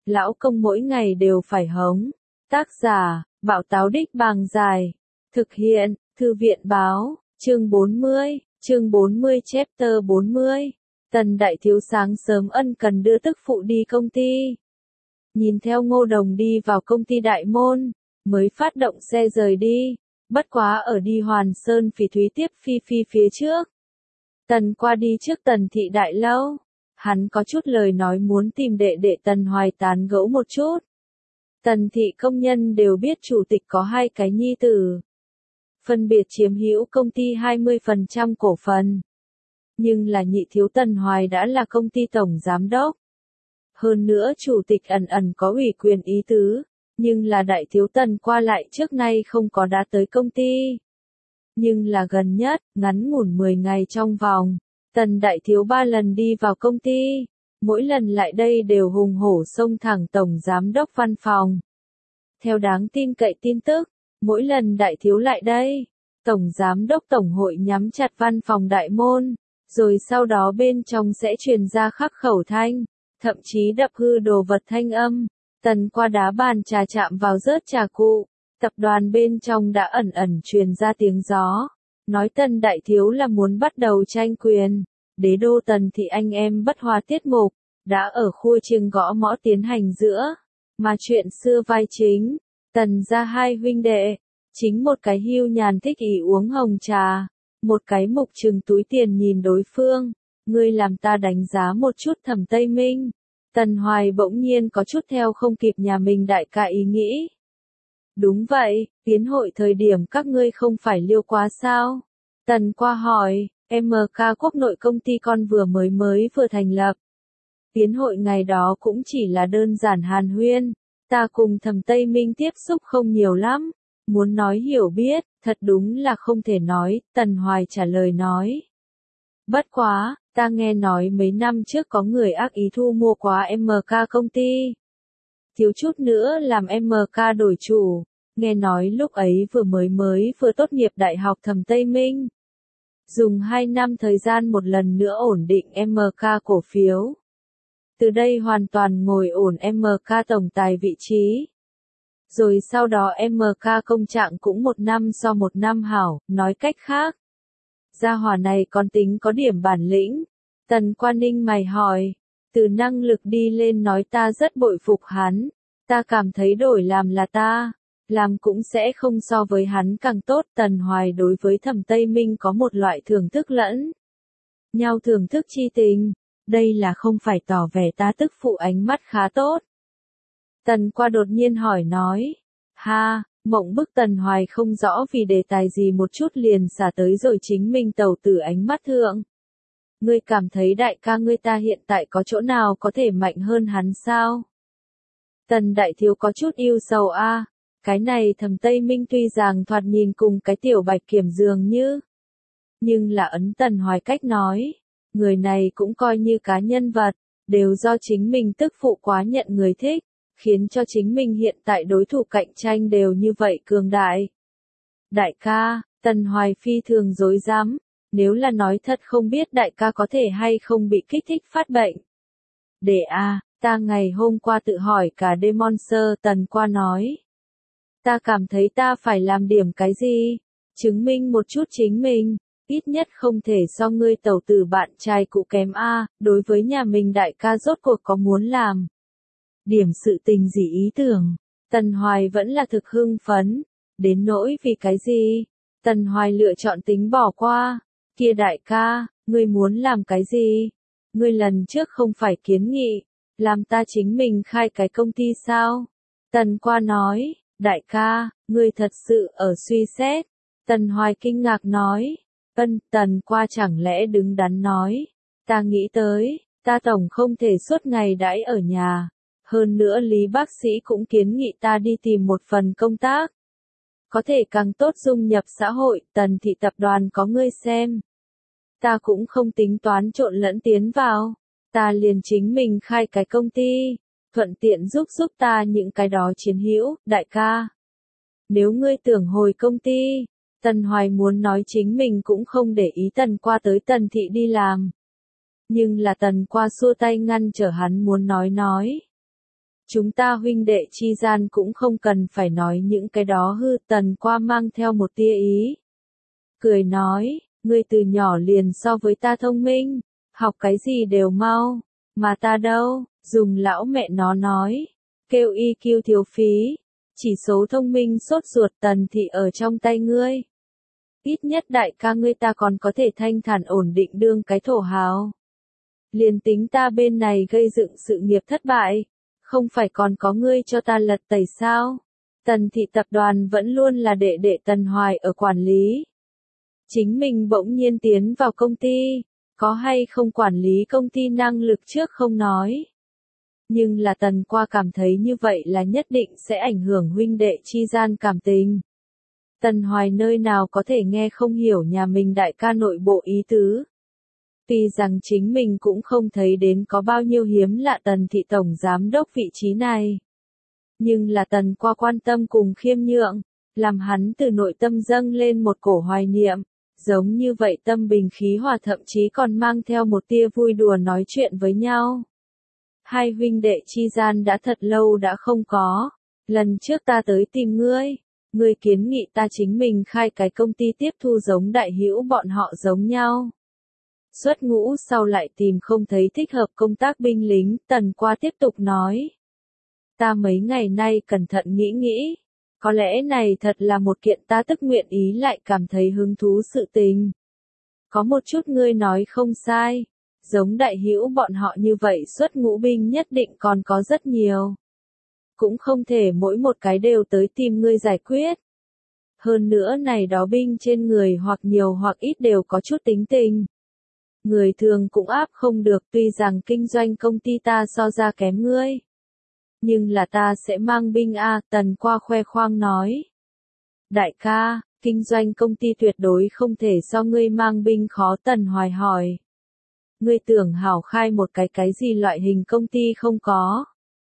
lão công mỗi ngày đều phải hống. Tác giả, Bảo Táo Đích Bàng Dài. Thực hiện, Thư viện Báo, chương 40 chapter 40. Tần đại thiếu sáng sớm ân cần đưa tức phụ đi công ty. Nhìn theo Ngô Đồng đi vào công ty đại môn, mới phát động xe rời đi, bất quá ở đi Hoàn Sơn Phỉ Thúy tiếp Phi Phi phía trước. Tần qua đi trước Tần thị đại lâu, hắn có chút lời nói muốn tìm đệ đệ Tần Hoài tán gẫu một chút. Tần thị công nhân đều biết chủ tịch có hai cái nhi tử, phân biệt chiếm hữu công ty 20% cổ phần. Nhưng là nhị thiếu Tần Hoài đã là công ty tổng giám đốc. Hơn nữa chủ tịch ẩn có ủy quyền ý tứ, nhưng là đại thiếu Tần qua lại trước nay không có đã tới công ty. Nhưng là gần nhất, ngắn ngủn 10 ngày trong vòng, Tần đại thiếu 3 lần đi vào công ty, mỗi lần lại đây đều hùng hổ xông thẳng tổng giám đốc văn phòng. Theo đáng tin cậy tin tức, mỗi lần đại thiếu lại đây, tổng giám đốc tổng hội nhắm chặt văn phòng đại môn, rồi sau đó bên trong sẽ truyền ra khắc khẩu thanh, thậm chí đập hư đồ vật thanh âm. Tần qua đá bàn trà chạm vào rớt trà cụ, tập đoàn bên trong đã ẩn truyền ra tiếng gió, nói Tần đại thiếu là muốn bắt đầu tranh quyền, đế đô Tần thị anh em bất hòa tiết mục, đã ở khu chiêng gõ mõ tiến hành giữa, mà chuyện xưa vai chính, Tần gia hai huynh đệ, chính một cái hưu nhàn thích ý uống hồng trà, một cái mục trừng túi tiền nhìn đối phương, ngươi làm ta đánh giá một chút Thẩm Tây Minh. Tần Hoài bỗng nhiên có chút theo không kịp nhà mình đại ca ý nghĩ. Đúng vậy, tiến hội thời điểm các ngươi không phải liêu quá sao? Tần qua hỏi, MK quốc nội công ty con vừa thành lập. Tiến hội ngày đó cũng chỉ là đơn giản hàn huyên, ta cùng Thẩm Tây Minh tiếp xúc không nhiều lắm, muốn nói hiểu biết, thật đúng là không thể nói, Tần Hoài trả lời nói. Bất quá, ta nghe nói mấy năm trước có người ác ý thu mua quá MK công ty. Thiếu chút nữa làm MK đổi chủ, nghe nói lúc ấy vừa tốt nghiệp đại học Thẩm Tây Minh. Dùng 2 năm thời gian một lần nữa ổn định MK cổ phiếu. Từ đây hoàn toàn ngồi ổn MK tổng tài vị trí. Rồi sau đó MK công trạng cũng một năm so một năm hảo, nói cách khác. Gia hỏa này còn tính có điểm bản lĩnh. Tần Quan Ninh mày hỏi, từ năng lực đi lên nói ta rất bội phục hắn, ta cảm thấy đổi làm là ta, làm cũng sẽ không so với hắn càng tốt. Tần Hoài đối với Thẩm Tây Minh có một loại thưởng thức lẫn nhau thưởng thức chi tình, đây là không phải tỏ vẻ ta tức phụ ánh mắt khá tốt. Tần qua đột nhiên hỏi nói, ha, mộng bức. Tần Hoài không rõ vì đề tài gì một chút liền xả tới rồi chính mình tàu tử ánh mắt thượng. Ngươi cảm thấy đại ca ngươi ta hiện tại có chỗ nào có thể mạnh hơn hắn sao? Tần đại thiếu có chút yêu sầu a, cái này Thẩm Tây Minh tuy rằng thoạt nhìn cùng cái tiểu bạch kiểm dường như, nhưng là ấn Tần Hoài cách nói, người này cũng coi như cá nhân vật, đều do chính mình tức phụ quá nhận người thích, khiến cho chính mình hiện tại đối thủ cạnh tranh đều như vậy cường đại. Đại ca, Tần Hoài phi thường dối dám, nếu là nói thật không biết đại ca có thể hay không bị kích thích phát bệnh. Để ta ngày hôm qua tự hỏi cả đêm Monster. Tần qua nói. Ta cảm thấy ta phải làm điểm cái gì, chứng minh một chút chính mình, ít nhất không thể so ngươi tẩu tử bạn trai cũ kém đối với nhà mình đại ca rốt cuộc có muốn làm. Điểm sự tình gì ý tưởng, Tần Hoài vẫn là thực hưng phấn, đến nỗi vì cái gì, Tần Hoài lựa chọn tính bỏ qua. Kia đại ca, ngươi muốn làm cái gì? Ngươi lần trước không phải kiến nghị, làm ta chính mình khai cái công ty sao? Tần qua nói, đại ca, ngươi thật sự ở suy xét. Tần Hoài kinh ngạc nói, Tần qua chẳng lẽ đứng đắn nói, ta nghĩ tới, ta tổng không thể suốt ngày đãi ở nhà. Hơn nữa Lý bác sĩ cũng kiến nghị ta đi tìm một phần công tác, có thể càng tốt dung nhập xã hội. Tần thị tập đoàn có ngươi xem, ta cũng không tính toán trộn lẫn tiến vào, ta liền chính mình khai cái công ty, thuận tiện giúp ta những cái đó chiến hữu. Đại ca, nếu ngươi tưởng hồi công ty, Tần Hoài muốn nói chính mình cũng không để ý Tần qua tới Tần thị đi làm, nhưng là Tần qua xua tay ngăn trở hắn muốn nói. Chúng ta huynh đệ chi gian cũng không cần phải nói những cái đó hư. Tần Qua mang theo một tia ý. Cười nói, ngươi từ nhỏ liền so với ta thông minh, học cái gì đều mau, mà ta đâu, dùng lão mẹ nó nói, kêu EQ thiếu phí, chỉ số thông minh sốt ruột. Tần thị ở trong tay ngươi. Ít nhất đại ca ngươi ta còn có thể thanh thản ổn định đương cái thổ hào. Liền tính ta bên này gây dựng sự nghiệp thất bại, không phải còn có ngươi cho ta lật tẩy sao? Tần thị tập đoàn vẫn luôn là đệ đệ Tần Hoài ở quản lý. Chính mình bỗng nhiên tiến vào công ty, có hay không quản lý công ty năng lực trước không nói. Nhưng là Tần Qua cảm thấy như vậy là nhất định sẽ ảnh hưởng huynh đệ chi gian cảm tình. Tần Hoài nơi nào có thể nghe không hiểu nhà mình đại ca nội bộ ý tứ. Tuy rằng chính mình cũng không thấy đến có bao nhiêu hiếm lạ Tần thị tổng giám đốc vị trí này. Nhưng là Tần Qua quan tâm cùng khiêm nhượng, làm hắn từ nội tâm dâng lên một cổ hoài niệm, giống như vậy tâm bình khí hòa, thậm chí còn mang theo một tia vui đùa nói chuyện với nhau. Hai huynh đệ chi gian đã thật lâu đã không có. Lần trước ta tới tìm ngươi, ngươi kiến nghị ta chính mình khai cái công ty tiếp thu giống Đại Hữu bọn họ giống nhau. Xuất ngũ sau lại tìm không thấy thích hợp công tác binh lính. Tần Qua tiếp tục nói. Ta mấy ngày nay cẩn thận nghĩ nghĩ, có lẽ này thật là một kiện ta tức nguyện ý lại cảm thấy hứng thú sự tình. Có một chút ngươi nói không sai, giống Đại Hữu bọn họ như vậy xuất ngũ binh nhất định còn có rất nhiều. Cũng không thể mỗi một cái đều tới tìm ngươi giải quyết. Hơn nữa này đó binh trên người hoặc nhiều hoặc ít đều có chút tính tình. Người thường cũng áp không được, tuy rằng kinh doanh công ty ta so ra kém ngươi. Nhưng là ta sẽ mang binh a. Tần Qua khoe khoang nói. Đại ca, kinh doanh công ty tuyệt đối không thể so ngươi mang binh khó. Tần Hoài hỏi. Ngươi tưởng hảo khai một cái gì loại hình công ty không có.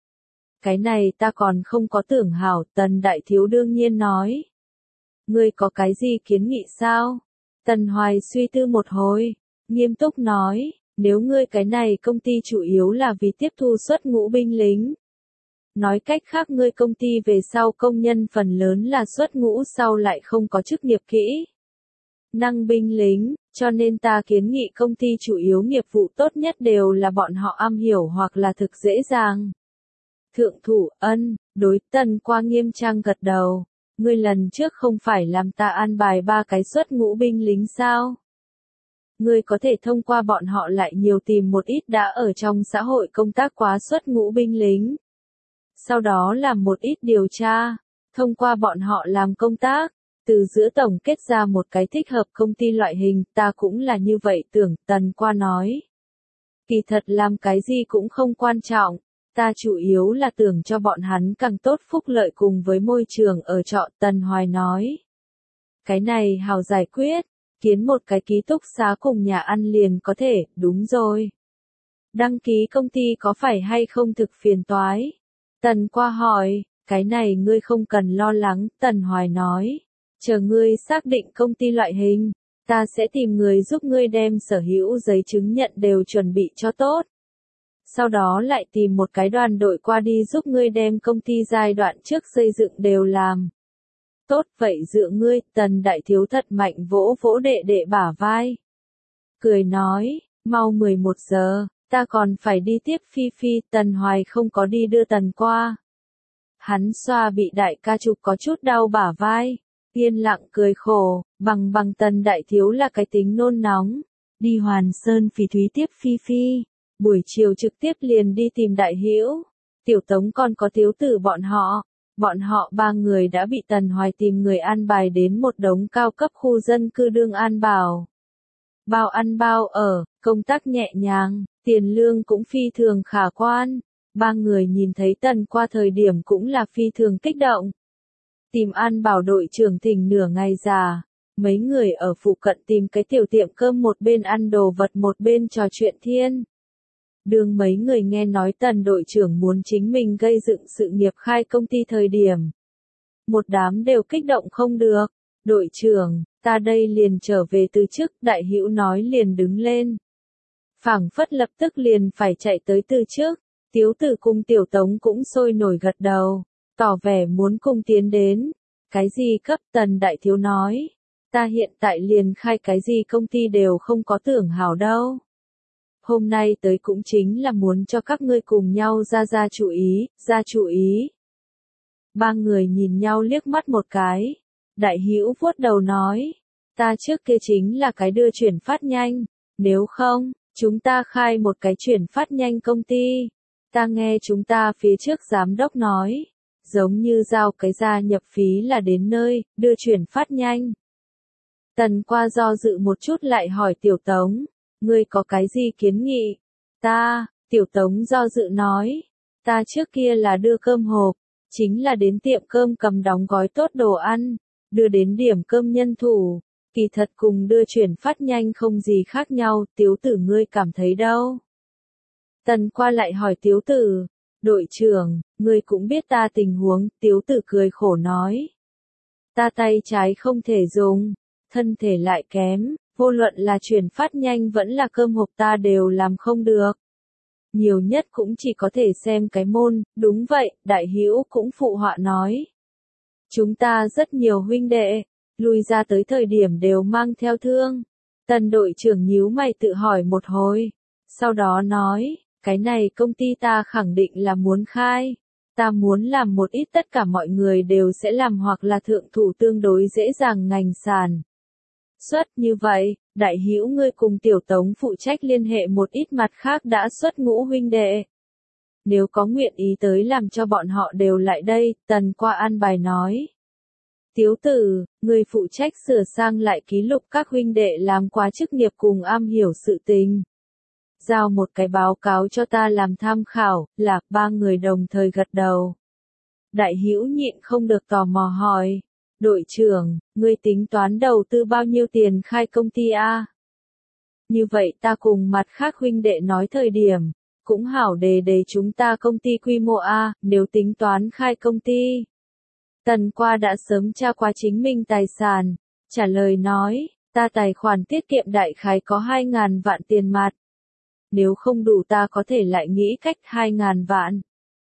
Cái này ta còn không có tưởng hảo. Tần Đại Thiếu đương nhiên nói. Ngươi có cái gì kiến nghị sao? Tần Hoài suy tư một hồi, nghiêm túc nói, nếu ngươi cái này công ty chủ yếu là vì tiếp thu xuất ngũ binh lính. Nói cách khác ngươi công ty về sau công nhân phần lớn là xuất ngũ sau lại không có chức nghiệp kỹ năng binh lính, cho nên ta kiến nghị công ty chủ yếu nghiệp vụ tốt nhất đều là bọn họ am hiểu hoặc là thực dễ dàng. Thượng thủ, đối. Tần Qua nghiêm trang gật đầu. Ngươi lần trước không phải làm ta an bài 3 cái xuất ngũ binh lính sao? Ngươi có thể thông qua bọn họ lại nhiều tìm một ít đã ở trong xã hội công tác quá xuất ngũ binh lính. Sau đó làm một ít điều tra, thông qua bọn họ làm công tác, từ giữa tổng kết ra một cái thích hợp công ty loại hình. Ta cũng là như vậy tưởng. Tần Qua nói. Kỳ thật làm cái gì cũng không quan trọng. Ta chủ yếu là tưởng cho bọn hắn càng tốt phúc lợi cùng với môi trường ở trọ. Tần Hoài nói. Cái này hào giải quyết, kiến một cái ký túc xá cùng nhà ăn liền có thể. Đúng rồi. Đăng ký công ty có phải hay không thực phiền toái? Tần Qua hỏi. Cái này ngươi không cần lo lắng. Tần Hoài nói. Chờ ngươi xác định công ty loại hình, ta sẽ tìm người giúp ngươi đem sở hữu giấy chứng nhận đều chuẩn bị cho tốt. Sau đó lại tìm một cái đoàn đội qua đi giúp ngươi đem công ty giai đoạn trước xây dựng đều làm. Tốt vậy dựa ngươi. Tần Đại Thiếu thật mạnh vỗ vỗ đệ đệ bả vai. Cười nói, mau 11 giờ, ta còn phải đi tiếp Phi Phi. Tần Hoài không có đi đưa Tần Qua. Hắn xoa bị đại ca chụp có chút đau bả vai. Yên lặng cười khổ, bằng Tần Đại Thiếu là cái tính nôn nóng. Đi Hoàn Sơn Phỉ Thúy tiếp Phi Phi. Buổi chiều trực tiếp liền đi tìm Đại Hữu. Tiểu Tống còn có Thiếu Tử bọn họ. Bọn họ 3 người đã bị Tần Hoài tìm người an bài đến một đống cao cấp khu dân cư đương an bảo. Bao ăn bao ở, công tác nhẹ nhàng, tiền lương cũng phi thường khả quan. 3 người nhìn thấy Tần Qua thời điểm cũng là phi thường kích động. Tìm an bảo đội trưởng thỉnh nửa ngày già. Mấy người ở phụ cận tìm cái tiểu tiệm cơm, một bên ăn đồ vật một bên trò chuyện thiên. Đường mấy người nghe nói Tần đội trưởng muốn chính mình gây dựng sự nghiệp khai công ty thời điểm. Một đám đều kích động không được. Đội trưởng, ta đây liền trở về từ chức. Đại Hữu nói liền đứng lên. Phảng phất lập tức liền phải chạy tới từ chức. Tiếu Tử cùng Tiểu Tống cũng sôi nổi gật đầu, tỏ vẻ muốn cùng tiến đến. Cái gì cấp? Tần Đại Thiếu nói. Ta hiện tại liền khai cái gì công ty đều không có tưởng hảo đâu. Hôm nay tới cũng chính là muốn cho các ngươi cùng nhau ra chú ý. Ba người nhìn nhau liếc mắt một cái. Đại Hữu vuốt đầu nói, ta trước kia chính là cái đưa chuyển phát nhanh, nếu không, chúng ta khai một cái chuyển phát nhanh công ty. Ta nghe chúng ta phía trước giám đốc nói, giống như giao cái gia nhập phí là đến nơi, đưa chuyển phát nhanh. Tần Qua do dự một chút lại hỏi Tiểu Tống, ngươi có cái gì kiến nghị? Tiểu Tống do dự nói, ta trước kia là đưa cơm hộp, chính là đến tiệm cơm cầm đóng gói tốt đồ ăn, đưa đến điểm cơm nhân thủ, kỳ thật cùng đưa chuyển phát nhanh không gì khác nhau, Tiếu Tử ngươi cảm thấy đâu? Tần Qua lại hỏi Tiếu Tử, đội trưởng, ngươi cũng biết ta tình huống, Tiếu Tử cười khổ nói. Ta tay trái không thể dùng, thân thể lại kém, vô luận là chuyển phát nhanh vẫn là cơm hộp ta đều làm không được. Nhiều nhất cũng chỉ có thể xem cái môn, đúng vậy, Đại Hữu cũng phụ họa nói. Chúng ta rất nhiều huynh đệ, lui ra tới thời điểm đều mang theo thương. Tần đội trưởng nhíu mày tự hỏi một hồi, sau đó nói, cái này công ty ta khẳng định là muốn khai. Ta muốn làm một ít tất cả mọi người đều sẽ làm hoặc là thượng thủ tương đối dễ dàng ngành sản xuất như vậy, Đại Hữu ngươi cùng Tiểu Tống phụ trách liên hệ một ít mặt khác đã xuất ngũ huynh đệ. Nếu có nguyện ý tới làm cho bọn họ đều lại đây, Tần Qua an bài nói. Tiếu Tử, ngươi phụ trách sửa sang lại ký lục các huynh đệ làm quá chức nghiệp cùng am hiểu sự tình. Giao một cái báo cáo cho ta làm tham khảo, Lạc ba người đồng thời gật đầu. Đại Hữu nhịn không được tò mò hỏi, đội trưởng, ngươi tính toán đầu tư bao nhiêu tiền khai công ty a? Như vậy ta cùng mặt khác huynh đệ nói thời điểm, cũng hảo để chúng ta công ty quy mô a, nếu tính toán khai công ty. Tần Qua đã sớm tra qua chính mình tài sản, trả lời nói, ta tài khoản tiết kiệm đại khái có 2.000 vạn tiền mặt. Nếu không đủ ta có thể lại nghĩ cách 2.000 vạn.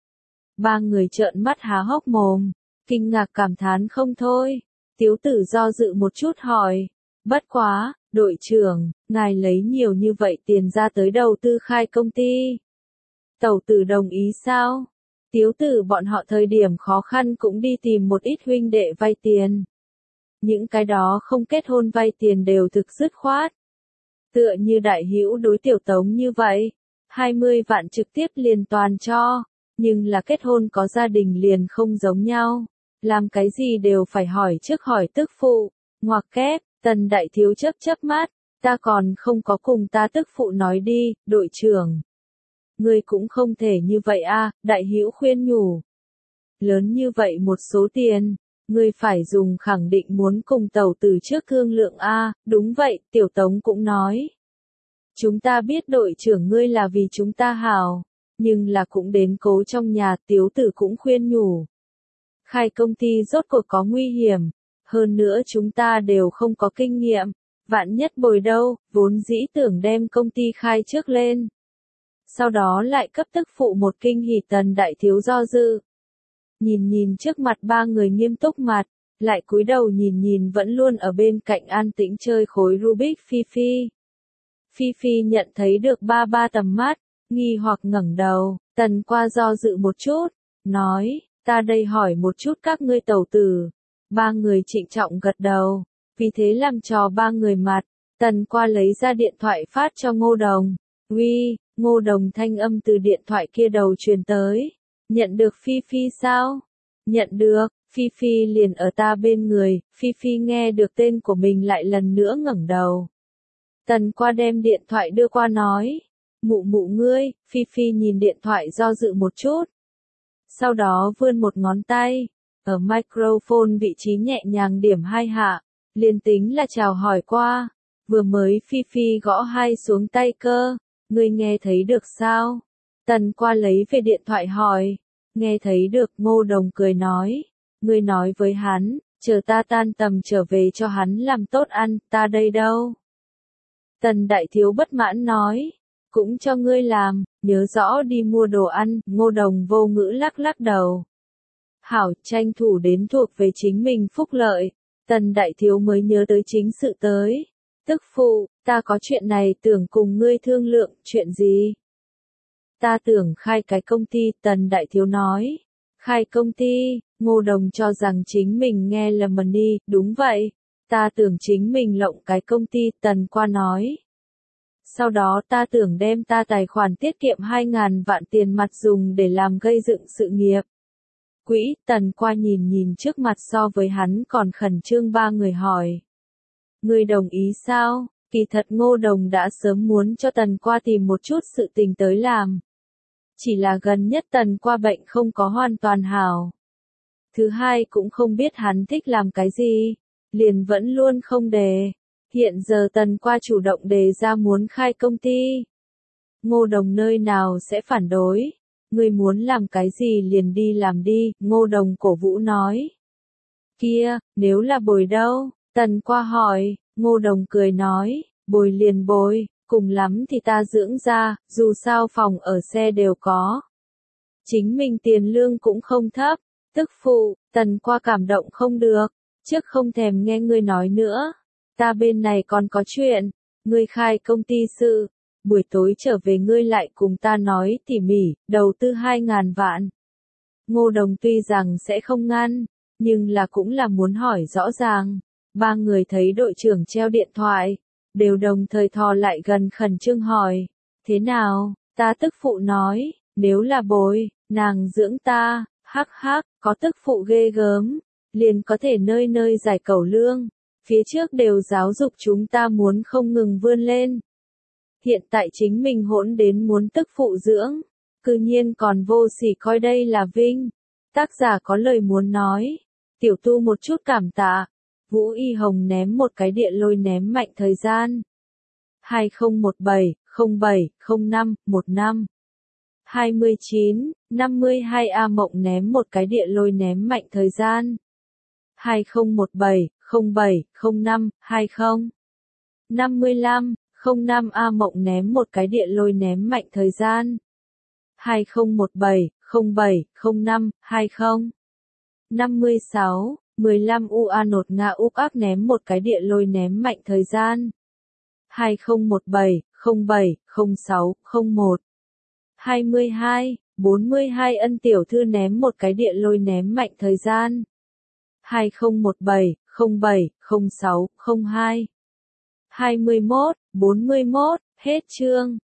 Ba người trợn mắt há hốc mồm, kinh ngạc cảm thán không thôi. Tiếu Tử do dự một chút hỏi, bất quá, đội trưởng, ngài lấy nhiều như vậy tiền ra tới đầu tư khai công ty. Tẩu Tử đồng ý sao? Tiếu Tử bọn họ thời điểm khó khăn cũng đi tìm một ít huynh đệ vay tiền. Những cái đó không kết hôn vay tiền đều thực dứt khoát. Tựa như Đại Hữu đối Tiểu Tống như vậy, 20 vạn trực tiếp liền toàn cho, nhưng là kết hôn có gia đình liền không giống nhau, làm cái gì đều phải hỏi trước hỏi tức phụ, ngoặc kép, Tần Đại Thiếu chớp mắt, ta còn không có cùng ta tức phụ nói đi, đội trưởng. Ngươi cũng không thể như vậy a, Đại Hữu khuyên nhủ. Lớn như vậy một số tiền, ngươi phải dùng khẳng định muốn cùng Tẩu Tử trước thương lượng a, đúng vậy, Tiểu Tống cũng nói. Chúng ta biết đội trưởng ngươi là vì chúng ta hảo, nhưng là cũng đến cố trong nhà, Tiếu Tử cũng khuyên nhủ. Khai công ty rốt cuộc có nguy hiểm, hơn nữa chúng ta đều không có kinh nghiệm, vạn nhất bồi đâu, vốn dĩ tưởng đem công ty khai trước lên. Sau đó lại cấp tức phụ một kinh hỉ. Tần Đại Thiếu do dự. Nhìn trước mặt ba người nghiêm túc mặt, lại cúi đầu nhìn vẫn luôn ở bên cạnh an tĩnh chơi khối Rubik Phi Phi. Phi Phi nhận thấy được ba tầm mắt, nghi hoặc ngẩng đầu, Tần Qua do dự một chút, nói, ta đây hỏi một chút các ngươi Tẩu Tử. Ba người trịnh trọng gật đầu, vì thế làm trò ba người mặt, Tần Qua lấy ra điện thoại phát cho Ngô Đồng. Uy, Ngô Đồng thanh âm từ điện thoại kia đầu truyền tới. Nhận được Phi Phi sao? Nhận được, Phi Phi liền ở ta bên người, Phi Phi nghe được tên của mình lại lần nữa ngẩng đầu. Tần Qua đem điện thoại đưa qua nói, mụ ngươi, Phi Phi nhìn điện thoại do dự một chút. Sau đó vươn một ngón tay, ở microphone vị trí nhẹ nhàng điểm 2 hạ, liền tính là chào hỏi qua, vừa mới Phi Phi gõ 2 xuống tay cơ, ngươi nghe thấy được sao? Tần Qua lấy về điện thoại hỏi, nghe thấy được. Ngô Đồng cười nói, ngươi nói với hắn, chờ ta tan tầm trở về cho hắn làm tốt ăn, ta đây đâu? Tần Đại Thiếu bất mãn nói, cũng cho ngươi làm, nhớ rõ đi mua đồ ăn, Ngô Đồng vô ngữ lắc lắc đầu. Hảo, tranh thủ đến thuộc về chính mình phúc lợi, Tần đại thiếu mới nhớ tới chính sự tới. Tức phụ, ta có chuyện này tưởng cùng ngươi thương lượng, chuyện gì? Ta tưởng khai cái công ty, Tần đại thiếu nói. Khai công ty, Ngô Đồng cho rằng chính mình nghe lầm đi, đúng vậy. Ta tưởng chính mình lộng cái công ty, Tần Qua nói. Sau đó ta tưởng đem ta tài khoản tiết kiệm 2.000 vạn tiền mặt dùng để làm gây dựng sự nghiệp. Quỹ, Tần Qua nhìn trước mặt so với hắn còn khẩn trương ba người hỏi. Ngươi đồng ý sao? Kỳ thật Ngô Đồng đã sớm muốn cho Tần Qua tìm một chút sự tình tới làm. Chỉ là gần nhất Tần Qua bệnh không có hoàn toàn hảo. Thứ hai cũng không biết hắn thích làm cái gì, liền vẫn luôn không đề. Hiện giờ Tần Qua chủ động đề ra muốn khai công ty. Ngô Đồng nơi nào sẽ phản đối? Ngươi muốn làm cái gì liền đi làm đi, Ngô Đồng cổ vũ nói. Kia, nếu là bồi đâu? Tần Qua hỏi, Ngô Đồng cười nói, bồi liền bồi, cùng lắm thì ta dưỡng ra, dù sao phòng ở xe đều có. Chính mình tiền lương cũng không thấp, tức phụ, Tần Qua cảm động không được, trước không thèm nghe ngươi nói nữa. Ta bên này còn có chuyện, ngươi khai công ty sự, buổi tối trở về ngươi lại cùng ta nói tỉ mỉ, đầu tư 2.000 vạn. Ngô Đồng tuy rằng sẽ không ngăn, nhưng là cũng là muốn hỏi rõ ràng. Ba người thấy đội trưởng treo điện thoại, đều đồng thời thò lại gần khẩn trương hỏi. Thế nào, ta tức phụ nói, nếu là bồi, nàng dưỡng ta, hắc hắc, có tức phụ ghê gớm, liền có thể nơi nơi giải cẩu lương. Phía trước đều giáo dục chúng ta muốn không ngừng vươn lên. Hiện tại chính mình hỗn đến muốn tức phụ dưỡng, cư nhiên còn vô sỉ coi đây là vinh. Tác giả có lời muốn nói, tiểu tu một chút cảm tạ. Vũ Y Hồng ném một cái địa lôi ném mạnh thời gian. 2017, 07, 05, 15. 29, 52 A Mộng ném một cái địa lôi ném mạnh thời gian. 2017, 07, 05, 20. 55, 05 A Mộng ném một cái địa lôi ném mạnh thời gian. 2017, 07, 05, 20. 56, 15 UA nột Nga Úc ác ném một cái địa lôi ném mạnh thời gian. 2017, 07, 06, 01. 22, 42 Ân Tiểu Thư ném một cái địa lôi ném mạnh thời gian. 2017, 07, 06, 02. 21, 41, hết chương.